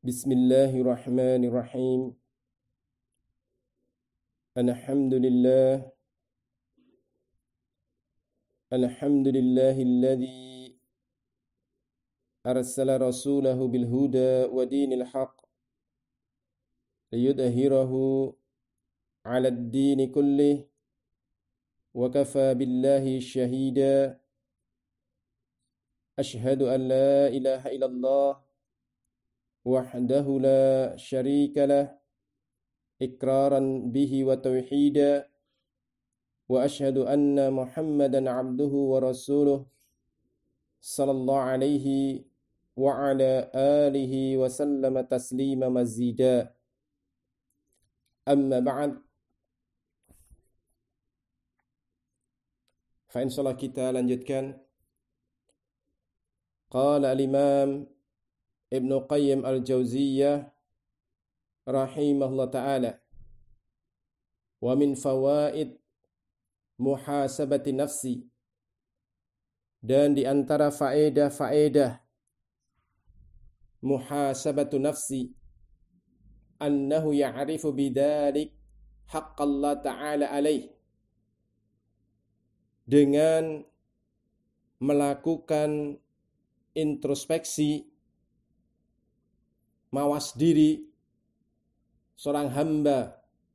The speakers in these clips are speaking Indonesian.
Bismillahirrahmanirrahim. Alhamdulillah. Alhamdulillahilladzi arsala rasulahu bil huda wa dinil haqq liyudhhirahu 'ala ad-dini kullih wa kafa billahi shahida. Ashhadu an la ilaha illallah wahdahu la syarika lah iqraran bihi wa tauhida wa ashhadu anna Muhammadan abduhu wa rasuluh sallallahu alaihi wa ala alihi wa sallama taslima mazida. Amma ba'd. Fa insyaallah kita lanjutkan. Qala al-Imam Ibnu Qayyim al-Jauziyah rahimahullah ta'ala, wa min fawaid muhasabati nafsi, dan di antara faedah-faedah muhasabatu nafsi, annahu ya'rifu bidzalik haqqallah ta'ala alaih, dengan melakukan introspeksi, mawas diri, seorang hamba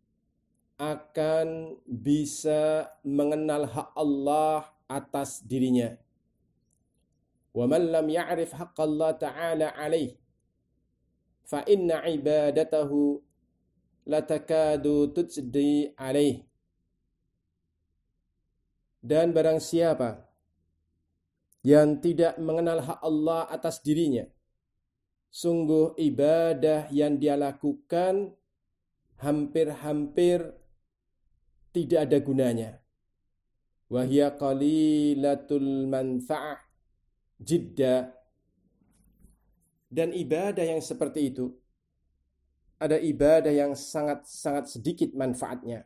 akan bisa mengenal hak Allah atas dirinya. Wa man lam ya'rif haqqallah ta'ala alaih fa inna ibadatahu latakadu tujdi alaih. Dan barang siapa yang tidak mengenal hak Allah atas dirinya, sungguh ibadah yang dia lakukan hampir-hampir tidak ada gunanya. Wa hiya qalilatul manfa'ah jidda. Dan ibadah yang seperti itu ada ibadah yang sangat-sangat sedikit manfaatnya.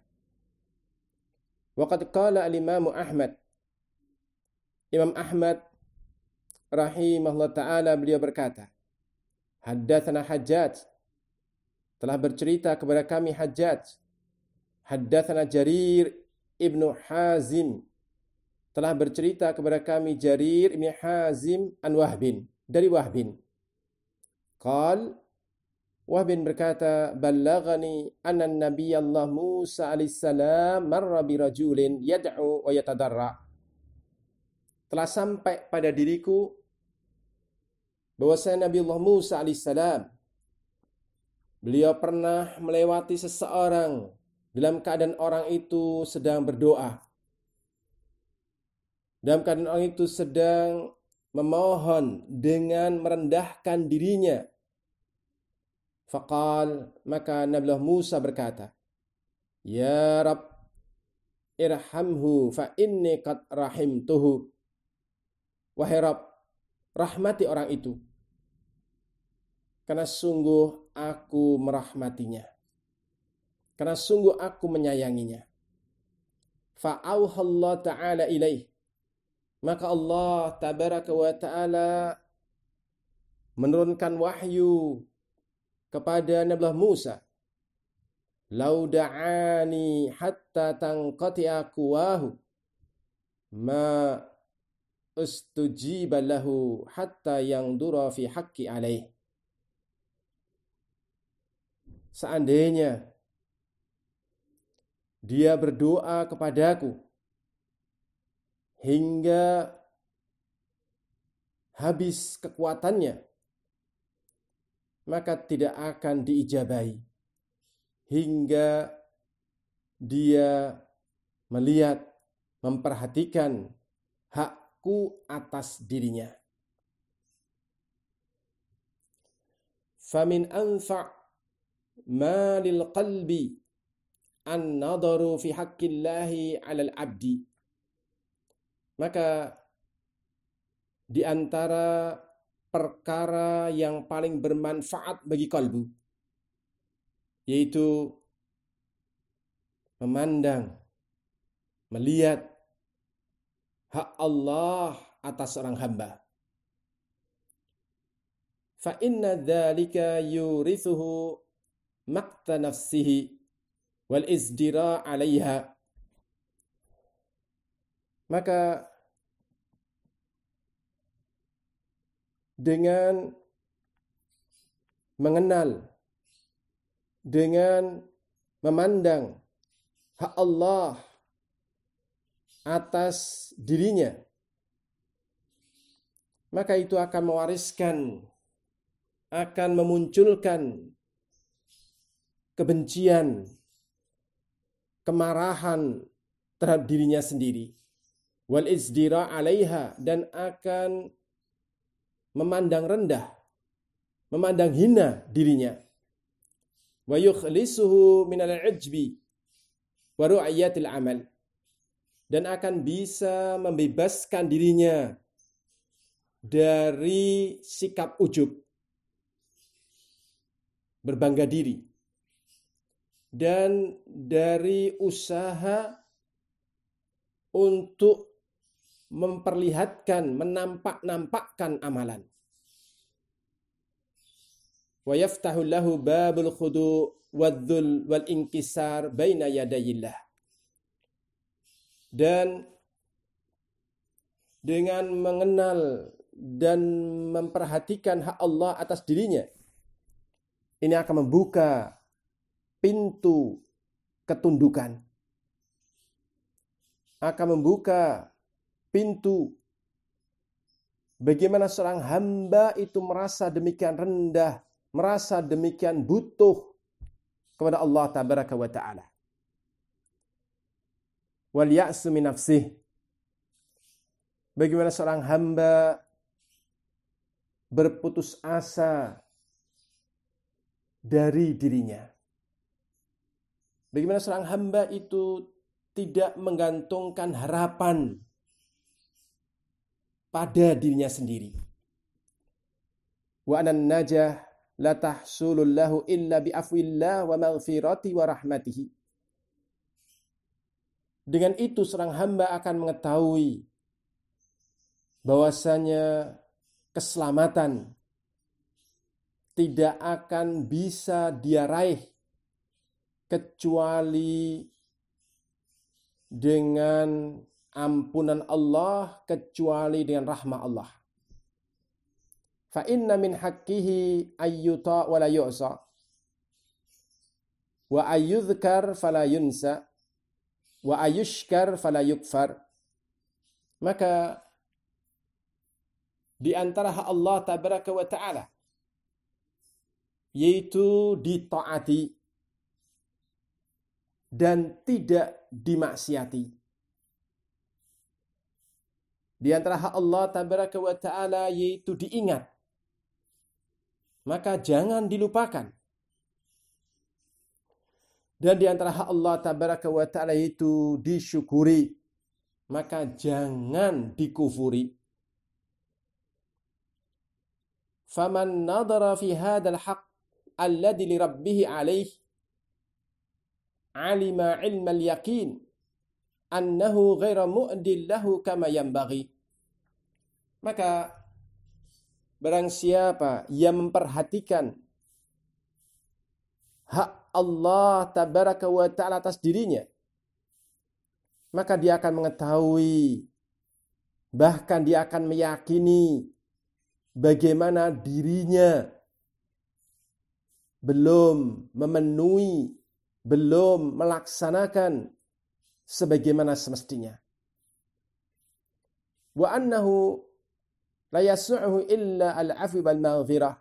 Wa qad qala al-Imam Ahmad. Imam Ahmad rahimahullah ta'ala, beliau berkata, haddatsana Hajjaj, telah bercerita kepada kami Hajjaj. Haddatsana Jarir ibnu Hazim, telah bercerita kepada kami Jarir ibnu Hazim an Wahbin, dari Wahbin. Qal, Wahbin berkata, ballaghani anna nabiyallah Musa alaihissalam marra birajulin yad'u wa yatadarra. Telah sampai pada diriku bahwasanya Nabi Allah Musa alaihissalam, beliau pernah melewati seseorang dalam keadaan orang itu sedang berdoa, dalam keadaan orang itu sedang memohon dengan merendahkan dirinya. Faqal, maka Nabi Allah Musa berkata, ya Rabb, irhamhu fa inni qad rahimtuhu. Wahai Rabb, rahmati orang itu, karena sungguh aku merahmatinya, karena sungguh aku menyayanginya. Fa'auhallahu ta'ala ilaih, maka Allah tabaraka wa ta'ala menurunkan wahyu kepada Nabi Musa. Lau da'ani hatta tanqati'a quwahu ma ustujiba lahu hatta yangdura fi haqqi alaih. Seandainya dia berdoa kepadaku hingga habis kekuatannya, maka tidak akan diijabahi hingga dia melihat, memperhatikan hakku atas dirinya. Famin anfa' ma lil qalbi an nadaru fi haqqillahi 'alal 'abdi. Maka di antara perkara yang paling bermanfaat bagi kalbu, yaitu memandang, melihat hak Allah atas seorang hamba. fa inna dzalika yurithuhu maqta nafsihi wal izdira 'alaiha. Maka dengan mengenal, dengan memandang hak Allah atas dirinya, maka itu akan mewariskan, akan memunculkan kebencian, kemarahan terhadap dirinya sendiri. Wal izdira 'alaiha, dan akan memandang rendah, memandang hina dirinya. Wa yukhlisuhu minal 'ujbi wa ru'yatil amal, dan akan bisa membebaskan dirinya dari sikap ujub, berbangga diri, dan dari usaha untuk memperlihatkan, menampak-nampakkan amalan. Wa yaftahu lahu babul khudu' wadzul wal inkisar baina yadayillah. Dan dengan mengenal dan memperhatikan hak Allah atas dirinya, ini akan membuka pintu ketundukan, akan membuka pintu bagaimana seorang hamba itu merasa demikian rendah, merasa demikian butuh kepada Allah tabaraka wa ta'ala. Wal ya'su min nafsih, bagaimana seorang hamba berputus asa dari dirinya. Bagaimana seorang hamba itu tidak menggantungkan harapan pada dirinya sendiri. Wa anan najah la tahsulul lahu illa bi afwillah wa maghfirati wa rahmatihi. Dengan itu seorang hamba akan mengetahui bahwasanya keselamatan tidak akan bisa dia raih kecuali dengan ampunan Allah, kecuali dengan rahmah Allah. Fa inna min haqqihi ayyuta wa la yu'sa wa ayyudhkar fala yunsa wa ayyushkar fala yukfar. Maka di antara hak Allah tabaraka wa ta'ala yaitu ditaati dan tidak dimaksiati. Di antara hak Allah tabaraka wa ta'ala yaitu diingat, maka jangan dilupakan. Dan di antara hak Allah tabaraka wa ta'ala yaitu disyukuri, maka jangan dikufuri. Faman nadara fi hadzal haqq alladhi li rabbih alaih alima ilmal yaqin annahu ghaira mu'dil lahu kama yanbaghi. Maka barang siapa yang memperhatikan hak Allah tabaraka wa ta'ala atas dirinya, maka dia akan mengetahui, bahkan dia akan meyakini bagaimana dirinya belum memenuhi, belum melaksanakan sebagaimana semestinya. Wa annahu la yas'uhu illa al-'afwi wal maghfirah.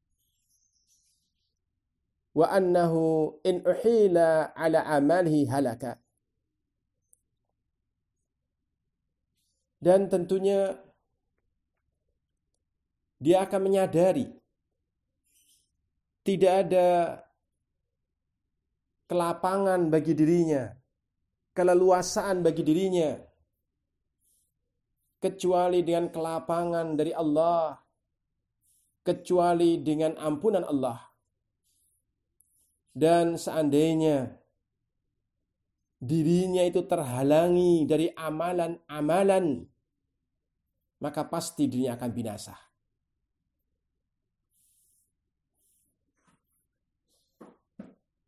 Wa annahu in uhila 'ala amalihi halaka. Dan tentunya dia akan menyadari tidak ada kelapangan bagi dirinya, keleluasaan bagi dirinya, kecuali dengan kelapangan dari Allah, kecuali dengan ampunan Allah. Dan seandainya dirinya itu terhalangi dari amalan-amalan, maka pasti dirinya akan binasa.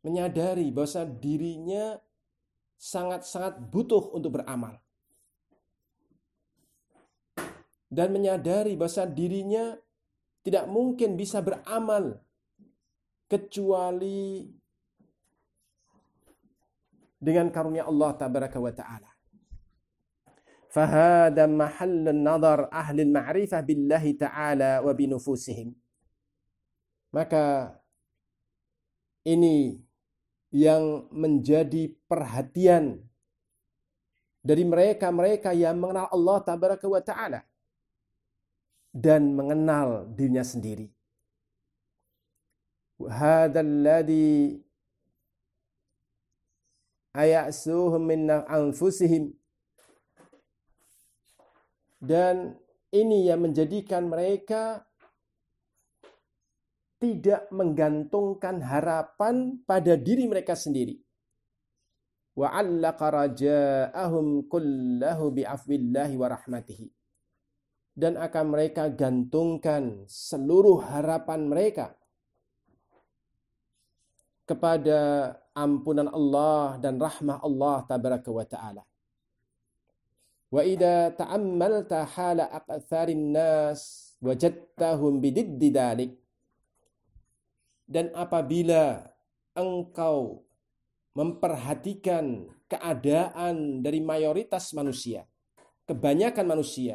menyadari bahwa dirinya sangat-sangat butuh untuk beramal. Dan menyadari bahwa dirinya tidak mungkin bisa beramal kecuali dengan karunia Allah tabaraka wa ta'ala. Fahada mahallun nazar ahli al-ma'rifah billahi ta'ala wa binufusihim. Maka ini yang menjadi perhatian dari mereka-mereka yang mengenal Allah tabaraka wa ta'ala dan mengenal dirinya sendiri. Hadzal ladzi ayasuhum min anfusihim. Dan ini yang menjadikan mereka tidak menggantungkan harapan pada diri mereka sendiri. Wa 'allaqa raja'ahum kullahu bi'afwillahi wa rahmatihi. Dan akan mereka gantungkan seluruh harapan mereka kepada ampunan Allah dan rahmah Allah tabaraka wa ta'ala. Wa idza ta'ammalta hala aqtharin nas wajadtahum bididdi dalik. Dan apabila engkau memperhatikan keadaan dari mayoritas manusia, kebanyakan manusia,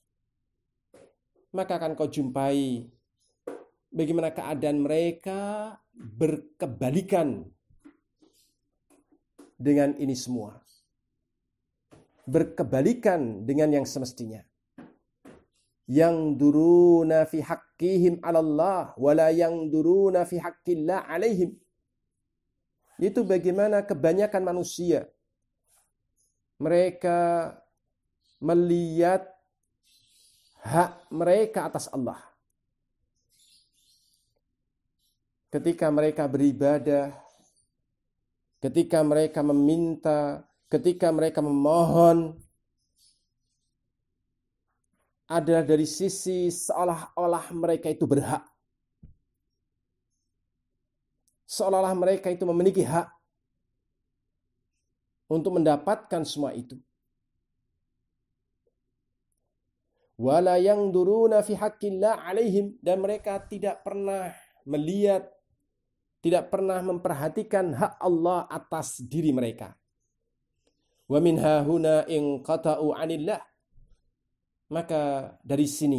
maka akan kau jumpai bagaimana keadaan mereka berkebalikan dengan ini semua. Berkebalikan dengan yang semestinya. Yang duruna fi haqqihim 'ala Allah wala yang duruna fi haqqillah 'alaihim. Itu bagaimana kebanyakan manusia mereka melihat hak mereka atas Allah. Ketika mereka beribadah, ketika mereka meminta, ketika mereka memohon, adalah dari sisi seolah-olah mereka itu berhak. Seolah-olah mereka itu memiliki hak untuk mendapatkan semua itu. Wala yang duruna fi haqqillah 'alaihim. Dan mereka tidak pernah melihat, tidak pernah memperhatikan hak Allah atas diri mereka. Wa min hahuna in qata'u 'anillah. Maka dari sini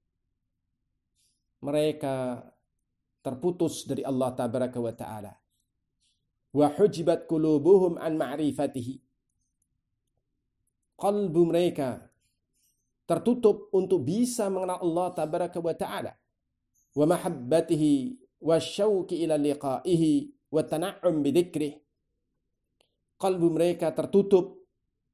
mereka terputus dari Allah tabaraka wa ta'ala. Wa hujibat qulubuhum an ma'rifatihi. Qalbu mereka tertutup untuk bisa mengenal Allah tabaraka wa ta'ala. Wa mahabbatihi wa syauqi ila liqa'ihi wa tana'um bidzikrih. Qalbu mereka tertutup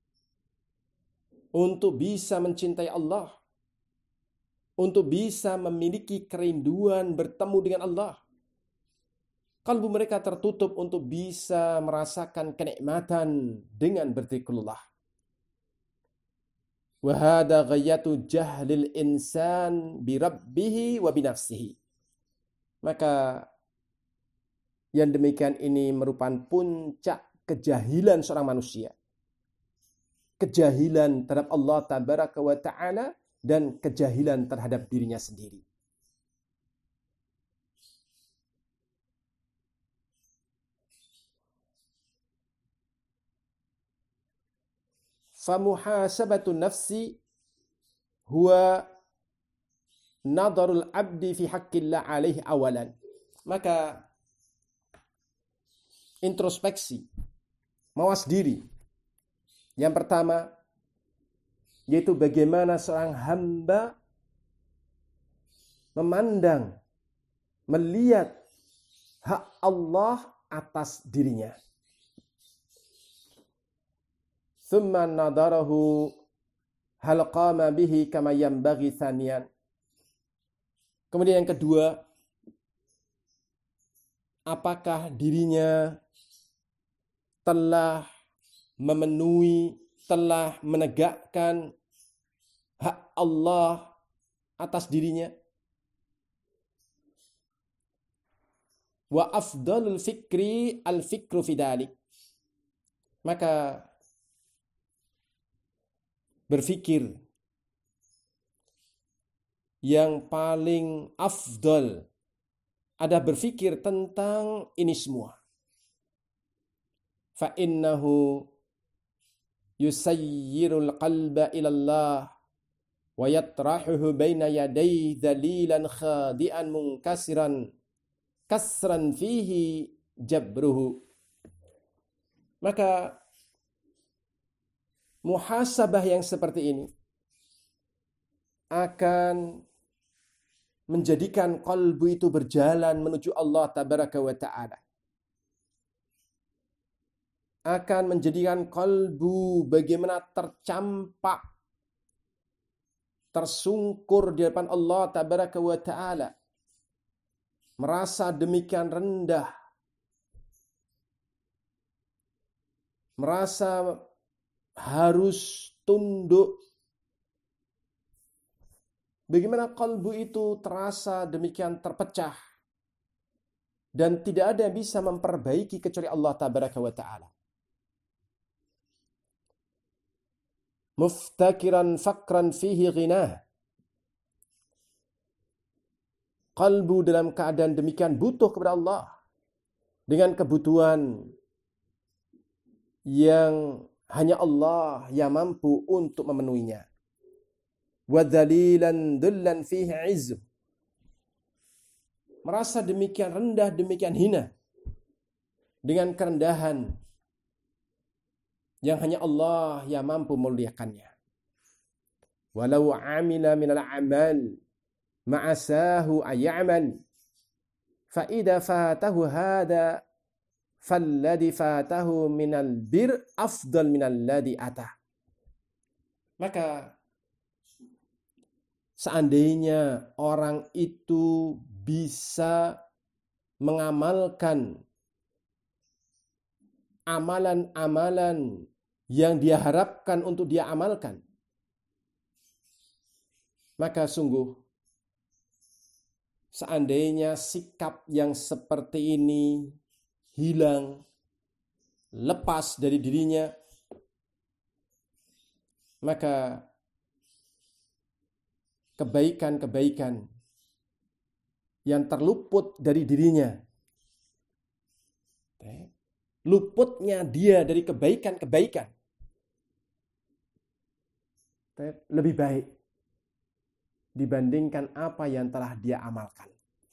untuk bisa mencintai Allah, untuk bisa memiliki kerinduan bertemu dengan Allah. Kalbu mereka tertutup untuk bisa merasakan kenikmatan dengan berzikrullah. Wa hadza ghayatu jahlil insan bi rabbih wa bi nafsihi. Maka yang demikian ini merupakan puncak kejahilan seorang manusia. Kejahilan terhadap Allah tabaraka wa ta'ala dan kejahilan terhadap dirinya sendiri. Famuhasabatu nafsi huwa nadarul abdi fi haqqillah alaihi awalan. Maka introspeksi, mawas diri. Yang pertama, yaitu bagaimana seorang hamba memandang, melihat hak Allah atas dirinya. Thumma nadarahu hal qama bihi kama yanbaghi thaniyan. Kemudian yang kedua, apakah dirinya telah memenuhi, telah menegakkan hak Allah atas dirinya? Wa afdalul fikri al-fikru fidalik. Maka berfikir yang paling afdal ada berfikir tentang ini semua. Fa innahu yusayyirul qalba ilallah wa yatrahuhu baina yaday dhalilan khadi'an munkasiran kasran fihi jabruhu. Maka muhasabah yang seperti ini akan menjadikan kalbu itu berjalan menuju Allah tabaraka wa ta'ala. Akan menjadikan kalbu bagaimana tercampak, tersungkur di depan Allah tabaraka wa ta'ala. Merasa demikian rendah. Merasa harus tunduk. Bagaimana kalbu itu terasa demikian terpecah. Dan tidak ada yang bisa memperbaiki kecuali Allah tabaraka wa ta'ala. Muftakiran fakran fihi ghinah. Kalbu dalam keadaan demikian butuh kepada Allah. Dengan kebutuhan yang hanya Allah yang mampu untuk memenuhinya. Wadzalilan dhullan fihi izz. Merasa demikian rendah, demikian hina. Dengan kerendahan yang hanya Allah yang mampu memuliakannya. Walau amila minal amal ma'asahu ay'amal fa idza fatahu hada falladhi fatahu minal bir afdal minal ladhi atah. Maka seandainya orang itu bisa mengamalkan amalan-amalan yang dia harapkan untuk dia amalkan, maka sungguh seandainya sikap yang seperti ini hilang, lepas dari dirinya, maka kebaikan-kebaikan yang terluput dari dirinya, luputnya dia dari kebaikan-kebaikan, lebih baik dibandingkan apa yang telah dia amalkan.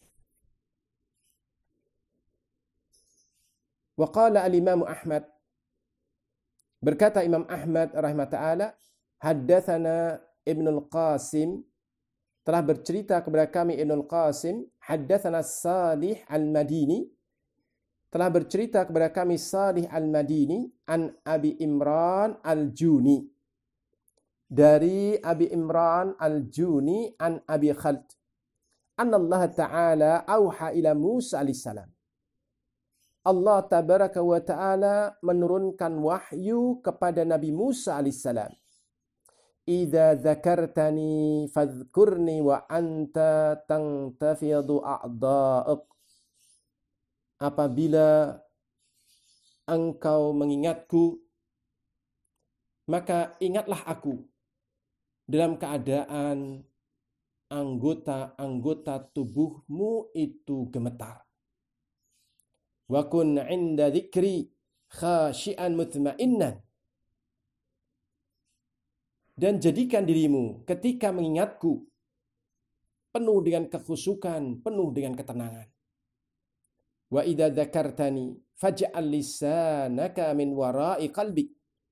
Wa qala al-Imam Ahmad, berkata Imam Ahmad rahimahullah, haddatsana Ibnul Qasim, telah bercerita kepada kami Ibnul Qasim, haddatsana Salih al-Madini, telah bercerita kepada kami Salih al-Madini an Abi Imran al-Juni, dari Abi Imran al-Juni an Abi Khald, anna Allah Ta'ala auha ila Musa alaihissalam. Allah tabaraka wa ta'ala menurunkan wahyu kepada Nabi Musa alaihissalam. Idza dzakartani fadhkurni wa anta tangtafidu a'dha'uk. Apabila engkau mengingatku, maka ingatlah aku dalam keadaan anggota-anggota tubuhmu itu gemetar. Wa kun 'inda dzikri khashi'an mutma'innan. Dan jadikan dirimu ketika mengingatku penuh dengan kekhusyukan, penuh dengan ketenangan. Wa idza dzakartani faj'al lisanaka min wara'i qalbik.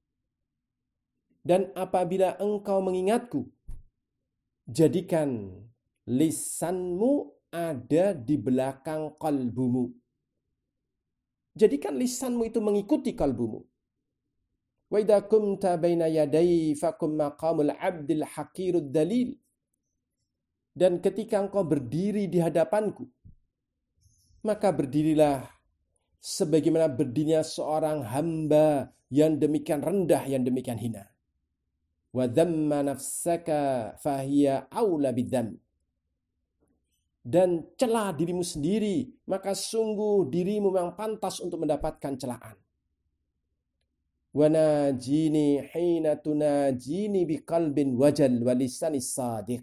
Dan apabila engkau mengingatku, jadikan lisanmu ada di belakang kalbumu. Jadikan lisanmu itu mengikuti kalbumu. Wa idza kumta baina yaday fakum maqamul 'abdil haqirud dalil. Dan ketika engkau berdiri di hadapanku, maka berdirilah sebagaimana berdirinya seorang hamba yang demikian rendah, yang demikian hina. Wa dhamma nafsaka fahiya aula bidzam. dan cela dirimu sendiri, maka sungguh dirimu memang pantas untuk mendapatkan celaan. Wa najini hina tunajini biqalbin wajal wa lisanis sadiq.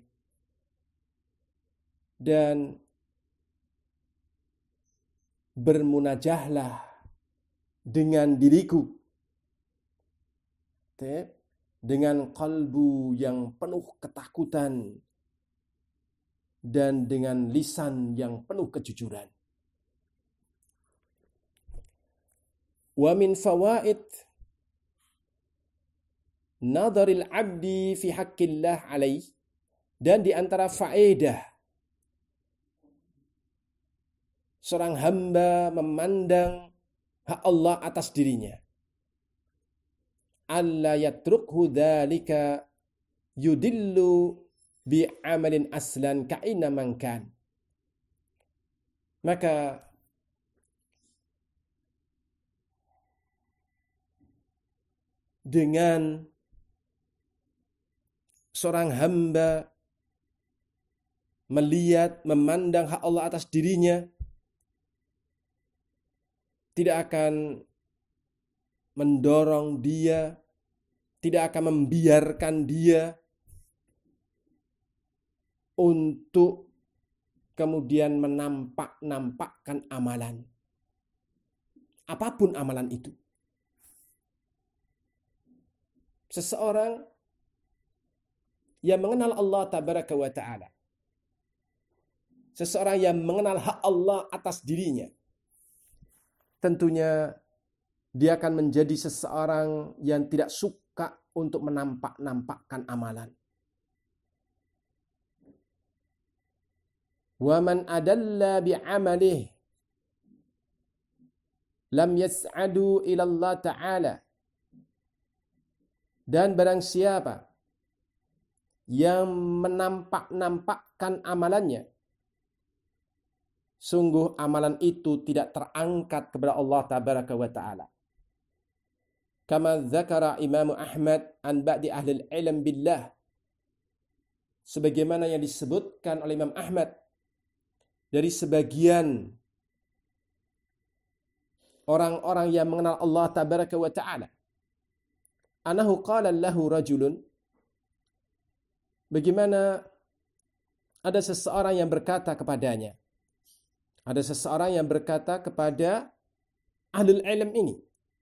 Dan bermunajahlah dengan diriku dengan kalbu yang penuh ketakutan dan dengan lisan yang penuh kejujuran. Wa min fawaid nadharil abdi fi haqqillah alaih, dan di antara faedah seorang hamba memandang hak Allah atas dirinya, alla yatrukhu dzalika yudillu bi amalin aslan ka'inna man kan. Maka dengan seorang hamba melihat, memandang hak Allah atas dirinya, tidak akan mendorong dia, tidak akan membiarkan dia untuk kemudian menampakkan amalan. Apapun amalan itu. Seseorang yang mengenal Allah tabaraka wa ta'ala, seseorang yang mengenal hak Allah atas dirinya, tentunya dia akan menjadi seseorang yang tidak suka untuk menampakkan amalan. Wa man adalla bi'amalih lam yas'adu ila Allah ta'ala. Dan barang siapa yang menampakkan amalannya, sungguh amalan itu tidak terangkat kepada Allah tabaraka wa ta'ala. Kama dzakara Imam Ahmad an ba'di ahli ilm billah, sebagaimana yang disebutkan oleh Imam Ahmad dari sebagian orang-orang yang mengenal Allah tabaraka wa ta'ala, anahu qala lahu rajulun, bagaimana ada seseorang yang berkata kepadanya, ada seseorang yang berkata kepada ahlul ilm ini,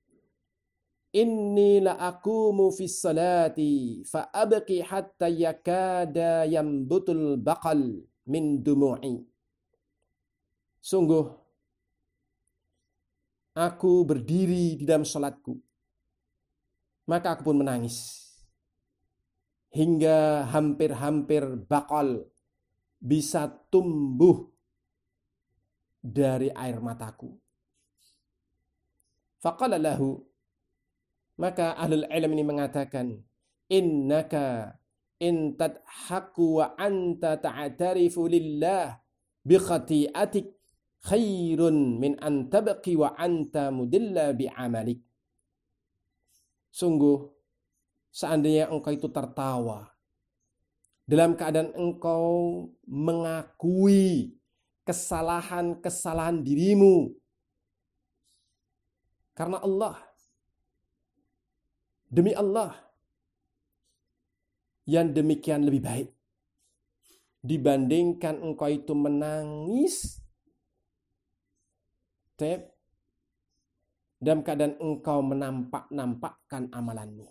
inni la aqumu fis salati fa abqi hatta yakada yambutul baqal min dumu'i. Sungguh aku berdiri di dalam salatku, maka aku pun menangis hingga hampir-hampir bakal bisa tumbuh dari air mataku. Faqala lahu, maka ahlul ilm ini mengatakan, innaka in tadhaku wa anta ta'tarifu lillah bi khati'atik khairun min an tabqi wa anta mudilla bi amalik. Sungguh, seandainya engkau itu tertawa dalam keadaan engkau mengakui kesalahan-kesalahan dirimu karena Allah, demi Allah, yang demikian lebih baik dibandingkan engkau itu menangis dalam keadaan engkau menampakkan amalanmu.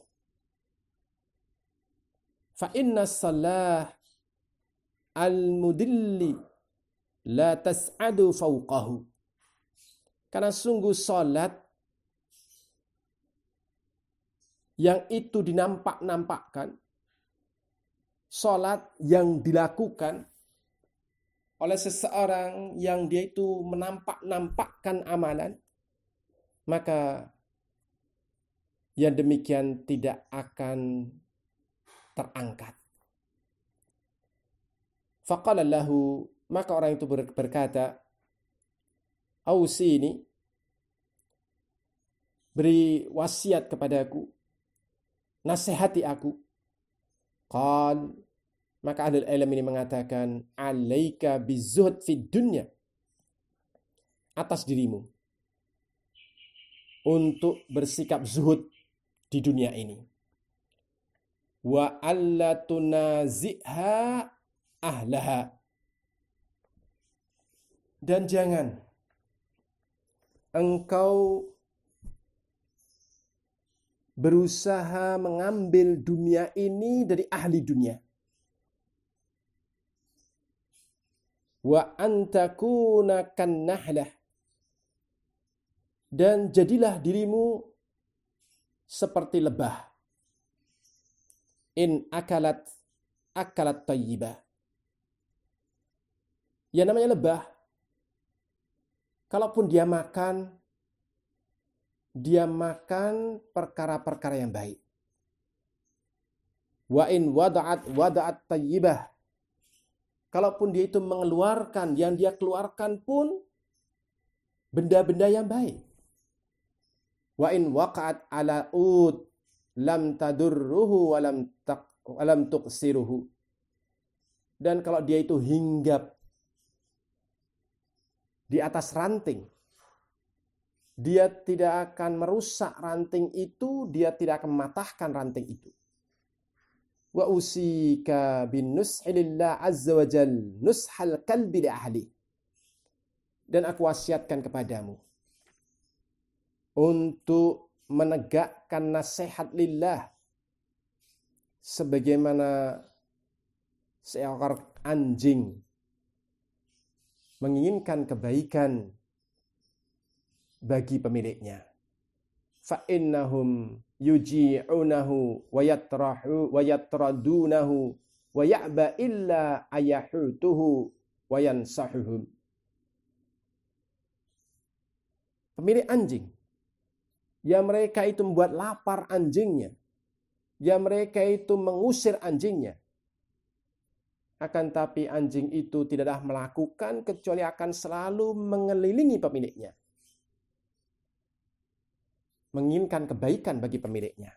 Fa inna salah al-mudilli la tas'adu fawqahu. Karena sungguh salat yang itu dinampak-nampakkan, salat yang dilakukan oleh seseorang yang dia itu menampak-nampakkan amalan, maka yang demikian tidak akan terangkat. Faqala lahu, maka orang itu berkata, ausini, beri wasiat kepadaku, nasihati aku. Qal, Maka ahli ilmu ini mengatakan, alaika bizuhd fid dunya, atas dirimu untuk bersikap zuhud di dunia ini. Wa alla tunazi'ha ahlaha, dan jangan engkau berusaha mengambil dunia ini dari ahli dunia. Wa antakuna kannahlah, dan jadilah dirimu seperti lebah. In akalat tayyibah. Ya, namanya lebah, kalaupun dia makan perkara-perkara yang baik. Wa in wada'at tayyibah. Kalaupun dia itu mengeluarkan, yang dia keluarkan pun benda-benda yang baik. Wa in waqa'at ala ud lam tadurruhu wa lam tuqsiruhu. Dan kalau dia itu hinggap di atas ranting, dia tidak akan merusak ranting itu, dia tidak akan mematahkan ranting itu. Wa usika bin nushi lillah azza wa jal nushal kalbi li ahli. Dan aku wasiatkan kepadamu untuk menegakkan nasihat lillah sebagaimana seekor anjing menginginkan kebaikan bagi pemiliknya. Fa innahum yuji'unahu wa yatradunahu wa ya'ba illa ayahutuhu wa yansahuhum. Pemilik anjing, ya mereka itu membuat lapar anjingnya, ya mereka itu mengusir anjingnya. Akan tapi anjing itu tidaklah melakukan kecuali akan selalu mengelilingi pemiliknya, menginginkan kebaikan bagi pemiliknya.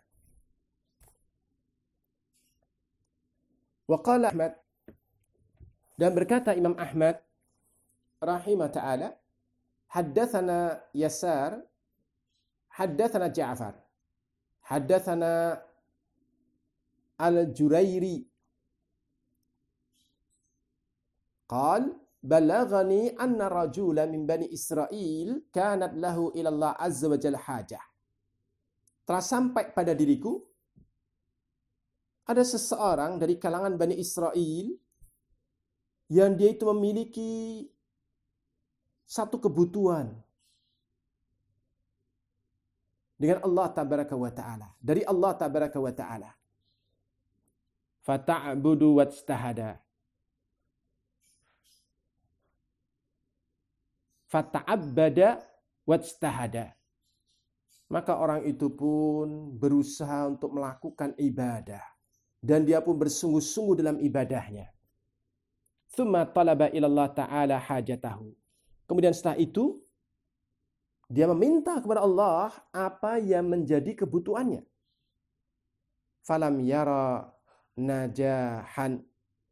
Wa qala Ahmad, dan berkata Imam Ahmad rahimah ta'ala, haddatsana Yasar, haddatsana Ja'far, haddatsana Al-Jurairi, qal balaghani anna rajulan min bani Israel kanat lahu ila Allah azza wa jalla hajah. Telah sampai pada diriku ada seseorang dari kalangan Bani Israel yang dia itu memiliki satu kebutuhan dengan Allah tabaraka wa ta'ala, dari Allah tabaraka wa ta'ala. Fata'budu wajtahada, fata'abbada wajtahada. Maka orang itu pun berusaha untuk melakukan ibadah, dan dia pun bersungguh-sungguh dalam ibadahnya. Tsumma talaba ila Allah ta'ala hajatahu. Kemudian setelah itu dia meminta kepada Allah apa yang menjadi kebutuhannya. Falam yara najahan,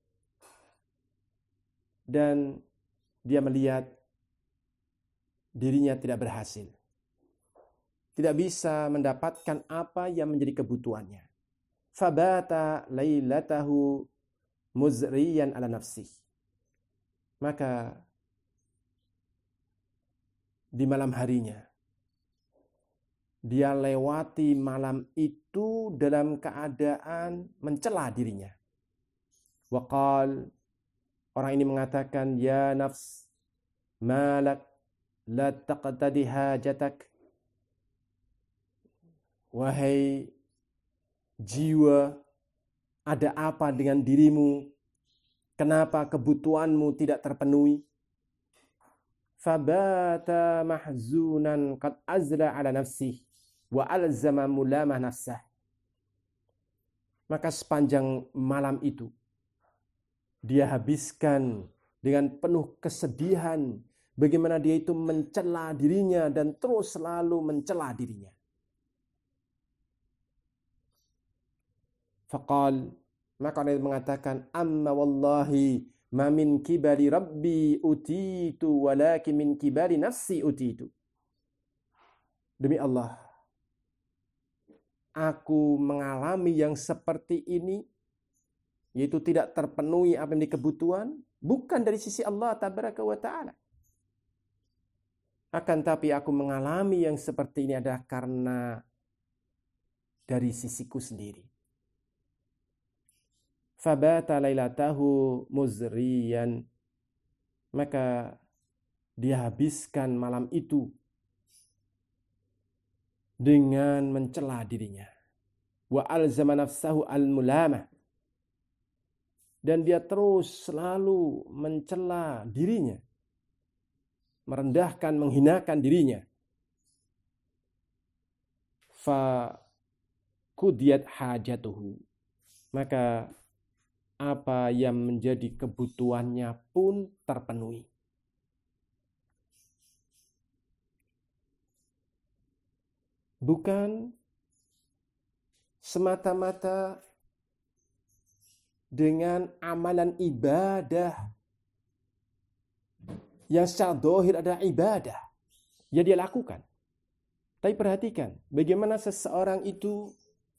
dan dia melihat dirinya tidak berhasil, tidak bisa mendapatkan apa yang menjadi kebutuhannya. Fabata lailatahu muzriyan ala nafsih. Maka di malam harinya dia lewati malam itu dalam keadaan mencela dirinya. Waqal, orang ini mengatakan, ya nafs malak la taqtadi hajatak. Wahai jiwa, ada apa dengan dirimu? Kenapa kebutuhanmu tidak terpenuhi? Fabata mahzunan qad azla ala nafsih wa alzama mulamah nafsah. Maka sepanjang malam itu dia habiskan dengan penuh kesedihan bagaimana dia itu mencela dirinya dan terus selalu mencela dirinya. Faqal, Maka orang itu mengatakan, amma wallahi ma min kibari rabbi utitu walakin min kibari nafsi utitu. Demi Allah, aku mengalami yang seperti ini, yaitu tidak terpenuhi apa yang menjadi kebutuhan, bukan dari sisi Allah tabaraka wa ta'ala. Akan tapi aku mengalami yang seperti ini adalah karena dari sisiku sendiri. Fabata lailatahu muzriyan, maka dia habiskan malam itu dengan mencela dirinya. Wa alzama nafsahu al-mulamah, dan dia terus selalu mencela dirinya, merendahkan, menghinakan dirinya. Fa qudiyat hajatuhu, maka apa yang menjadi kebutuhannya pun terpenuhi. Bukan semata-mata dengan amalan ibadah yang secara zahir adalah ibadah yang dia lakukan. Tapi perhatikan bagaimana seseorang itu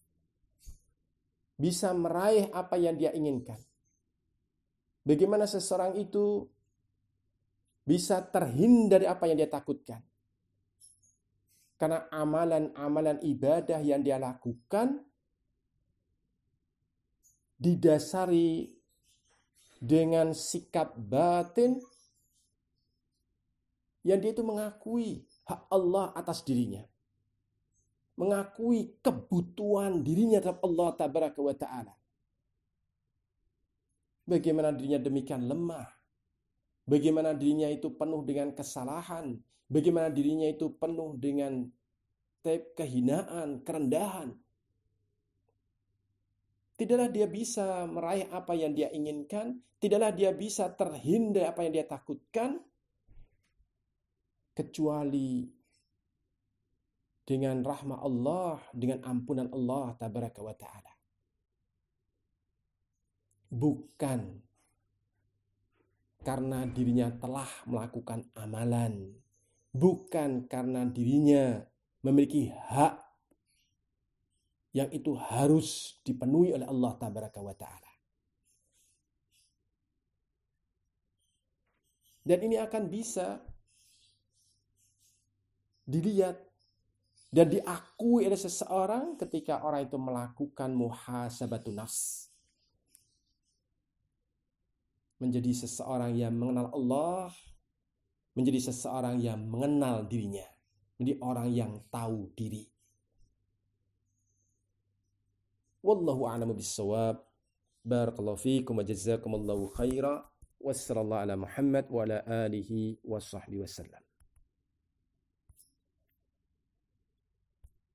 bisa meraih apa yang dia inginkan. Bagaimana seseorang itu bisa terhindar dari apa yang dia takutkan. Karena amalan-amalan ibadah yang dia lakukan didasari dengan sikap batin yang dia itu mengakui hak Allah atas dirinya. Mengakui kebutuhan dirinya terhadap Allah tabaraka wa ta'ala. Bagaimana dirinya demikian lemah. Bagaimana dirinya itu penuh dengan kesalahan. Bagaimana dirinya itu penuh dengan kehinaan, kerendahan. Tidaklah dia bisa meraih apa yang dia inginkan. Tidaklah dia bisa terhindar apa yang dia takutkan. Kecuali dengan rahmat Allah, dengan ampunan Allah tabaraka wa ta'ala. Bukan karena dirinya telah melakukan amalan. Bukan karena dirinya memiliki hak yang itu harus dipenuhi oleh Allah tabaraka wa ta'ala. Dan ini akan bisa dilihat dan diakui oleh seseorang ketika orang itu melakukan muhasabatun nafs. Menjadi seseorang yang mengenal Allah, menjadi seseorang yang mengenal dirinya, menjadi orang yang tahu diri. Wallahu a'lamu bis-shawab. Barakallahu fiikum wa jazakumullahu khaira. Wassallallahu ala Muhammad wa ala alihi wa sahbihi wasallam.